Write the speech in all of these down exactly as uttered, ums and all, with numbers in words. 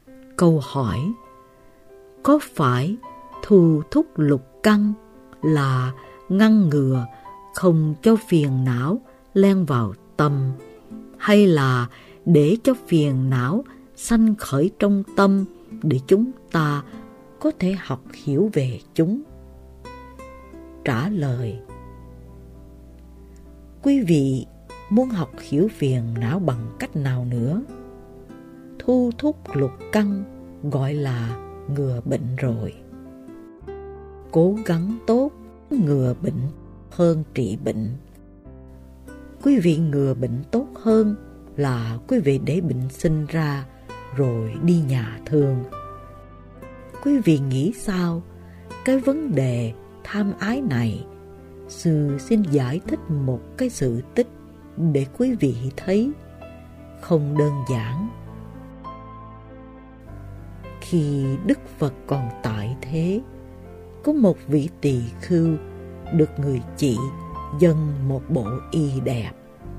câu hỏi có phải thu thúc lục căn là ngăn ngừa không cho phiền não len vào tâm, hay là để cho phiền não sanh khởi trong tâm để chúng ta có thể học hiểu về chúng? Trả lời: quý vị muốn học hiểu phiền não bằng cách nào nữa? Thu thúc lục căn gọi là ngừa bệnh rồi. Cố gắng tốt ngừa bệnh hơn trị bệnh. Quý vị ngừa bệnh tốt hơn là quý vị để bệnh sinh ra rồi đi nhà thương. Quý vị nghĩ sao cái vấn đề tham ái này? Sư xin giải thích một cái sự tích để quý vị thấy không đơn giản. Khi Đức Phật còn tại thế, có một vị tỳ khưu được người chị dâng một bộ y đẹp.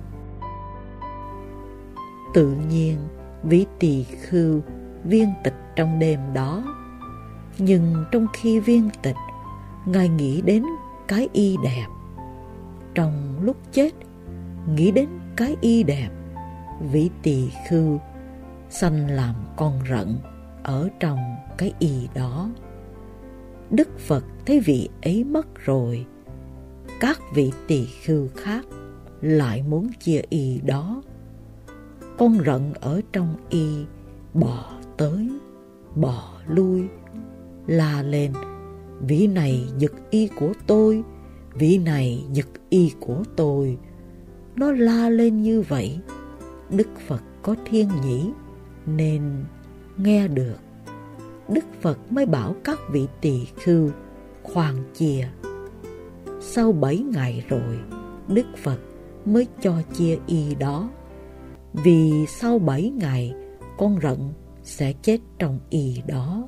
Tự nhiên vị tỳ khưu viên tịch trong đêm đó, nhưng trong khi viên tịch, Ngài nghĩ đến cái y đẹp. Trong lúc chết, nghĩ đến cái y đẹp, vị tỳ khưu sanh làm con rận ở trong cái y đó. Đức Phật thấy vị ấy mất rồi, các vị tỳ khưu khác lại muốn chia y đó. Con rận ở trong y bò tới, bò lui, la lên: vị này giật y của tôi, vị này giật y của tôi. Nó la lên như vậy, Đức Phật có thiên nhĩ nên nghe được. Đức Phật mới bảo các vị tỳ khưu khoan chia. Sau bảy ngày rồi, Đức Phật mới cho chia y đó, vì sau bảy ngày con rận sẽ chết trong y đó.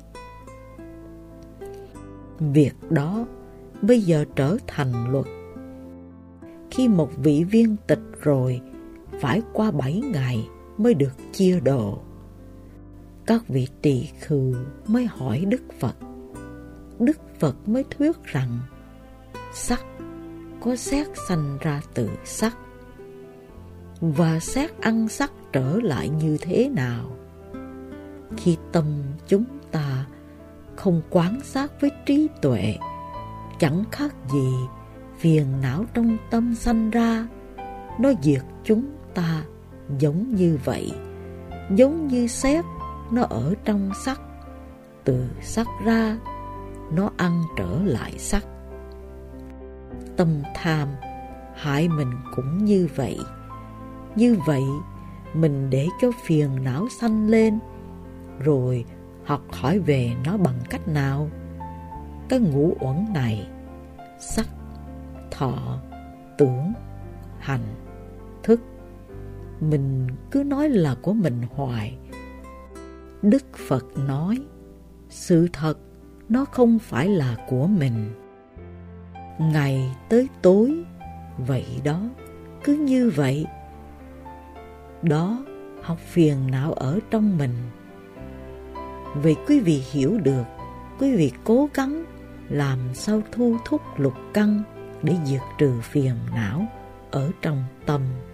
Việc đó bây giờ trở thành luật. Khi một vị viên tịch rồi, phải qua bảy ngày mới được chia đồ. Các vị tỳ khưu mới hỏi Đức Phật. Đức Phật mới thuyết rằng sắc có xác sanh ra từ sắc, và xác ăn sắc trở lại như thế nào? Khi tâm chúng ta không quán sát với trí tuệ, chẳng khác gì phiền não trong tâm sanh ra, nó diệt chúng ta giống như vậy. Giống như sét nó ở trong sắc, từ sắc ra nó ăn trở lại sắc. Tâm tham hại mình cũng như vậy. Như vậy mình để cho phiền não sanh lên, rồi học hỏi về nó bằng cách nào? Cái ngũ uẩn này, sắc, thọ, tưởng, hành, thức, mình cứ nói là của mình hoài. Đức Phật nói, sự thật nó không phải là của mình. Ngày tới tối, vậy đó, cứ như vậy. Đó, học phiền não ở trong mình. Vì quý vị hiểu được, quý vị cố gắng làm sao thu thúc lục căn để diệt trừ phiền não ở trong tâm.